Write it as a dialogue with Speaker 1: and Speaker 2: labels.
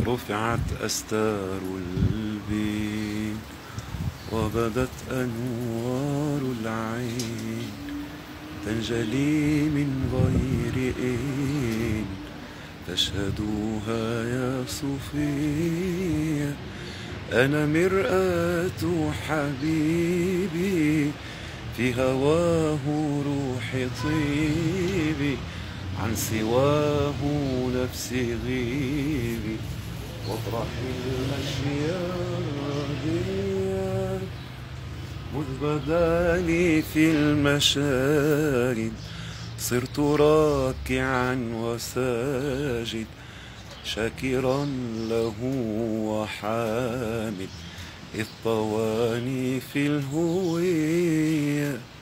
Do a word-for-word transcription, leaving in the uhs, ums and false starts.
Speaker 1: رفعت أستار البين وبدت أنوار العين تنجلي من غير إين فاشهدوها يا صوفيا. أنا مرآة حبيبي في هواه روحي طيبي عن سواه نفسي غيبي واطرح الأشياء ديا مذ بداني في المشارد صرت راكعا وساجد شاكرا له وحامد إذ طواني في الهوية